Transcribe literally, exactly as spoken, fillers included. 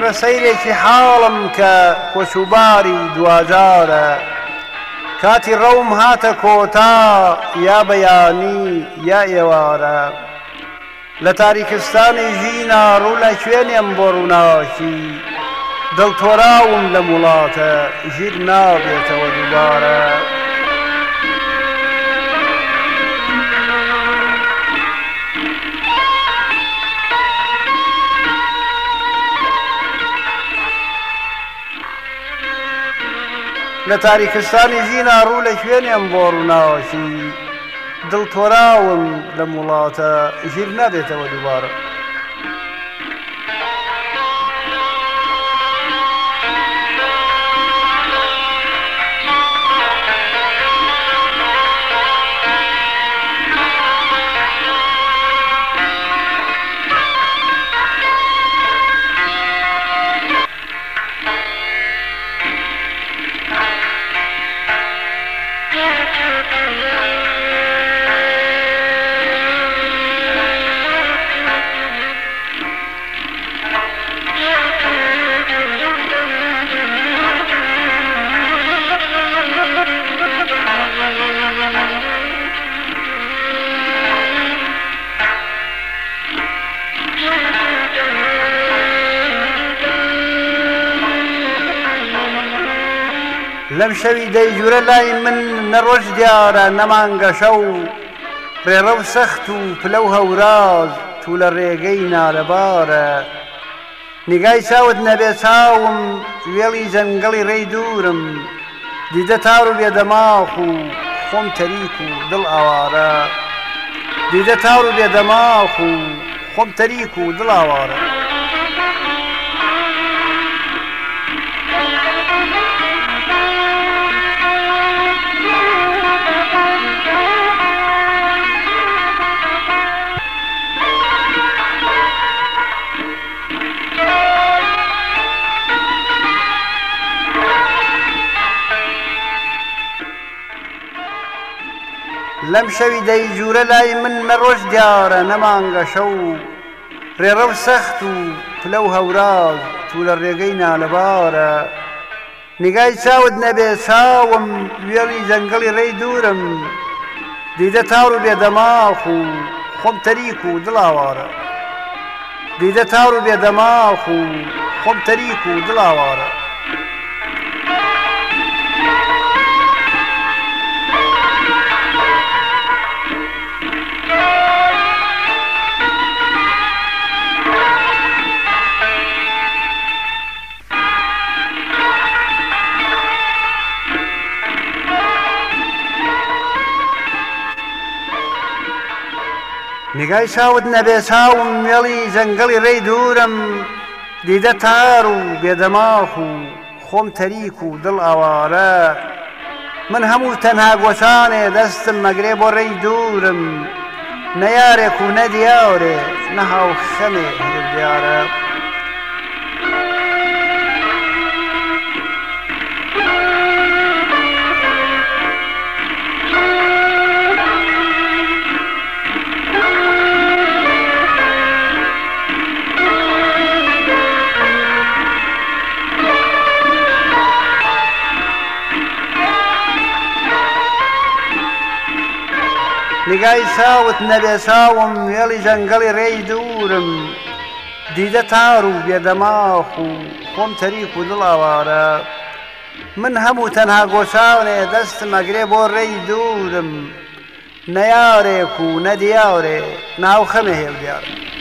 وەرە سەیرێکی حاڵم کە کۆچوباری دوازارە کاتی ڕەوم هاتە کۆتا یا بەیانی یا ئێوارە لە تاریکستانی ژینە ڕوو لە کوێنێم بۆ ڕووناکی دڵتۆراوم لە وڵاتە ژیر نابێتەوە دووبارە لە تاریکستانی ژینە ڕوو لە کوێنێم بۆ ڕووناکی دڵتۆراوم لە وڵاتە ژیر نابێتەوە دووبارە لەم شەوی دەیجورە لای من نەڕۆژ دیارە نەمانگە شەو ڕێڕە و سەخت و پلە و هەوراز تو لە ڕێگەی نالەبارە نیگای چاوت نەبێ چاوم وێڵی جەنگەڵی ڕێی دوورم دیدە تار و بێدەماخ و خۆم تەریک و دڵ ئاوارە دیدە تار و بێدەماخ و خۆم تەریک و دڵ ئاوارە لەم شەوی دەیجورە لای من نەڕۆژ دیارە نەمانگە شەو ڕێڕە و سەخت و پلە و هەوراز تو لە ڕێگەی نالەبارە نیگای چاوت نەبێ چاوم وێڵی جەنگەڵی ڕێی دوورم دیدە تار و بێدەماخ و خۆم تەریک و دڵ ئاوارە دیدە تار و بێدەماخ و خۆم تەریک و دڵ ئاوارە نیگای چاوت نەبێ چاوم وێڵی جەنگەڵی ڕێی دوورم دیدە تار و بێدەماخ و خۆم تەریک و دڵ ئاوارە من هەموو تەنها گۆچانێ دەستم مەگرێ بۆ ڕێی دوورم نە یارێک و نە دیارێ نە هاوخەمێ هێڵدیارە نیگای چاوت نەبێ چاوم وێڵی جەنگەڵی ڕێی دوورم دیدە تار و بێدەماخ و خۆم تەریک و دڵ ئاوارە من هەموو تەنها گۆچانێ دەستم ئەگرێ بۆ ڕێی دوورم نە یارێک و نە دیارێ ناوخەمێ هێڵدیارە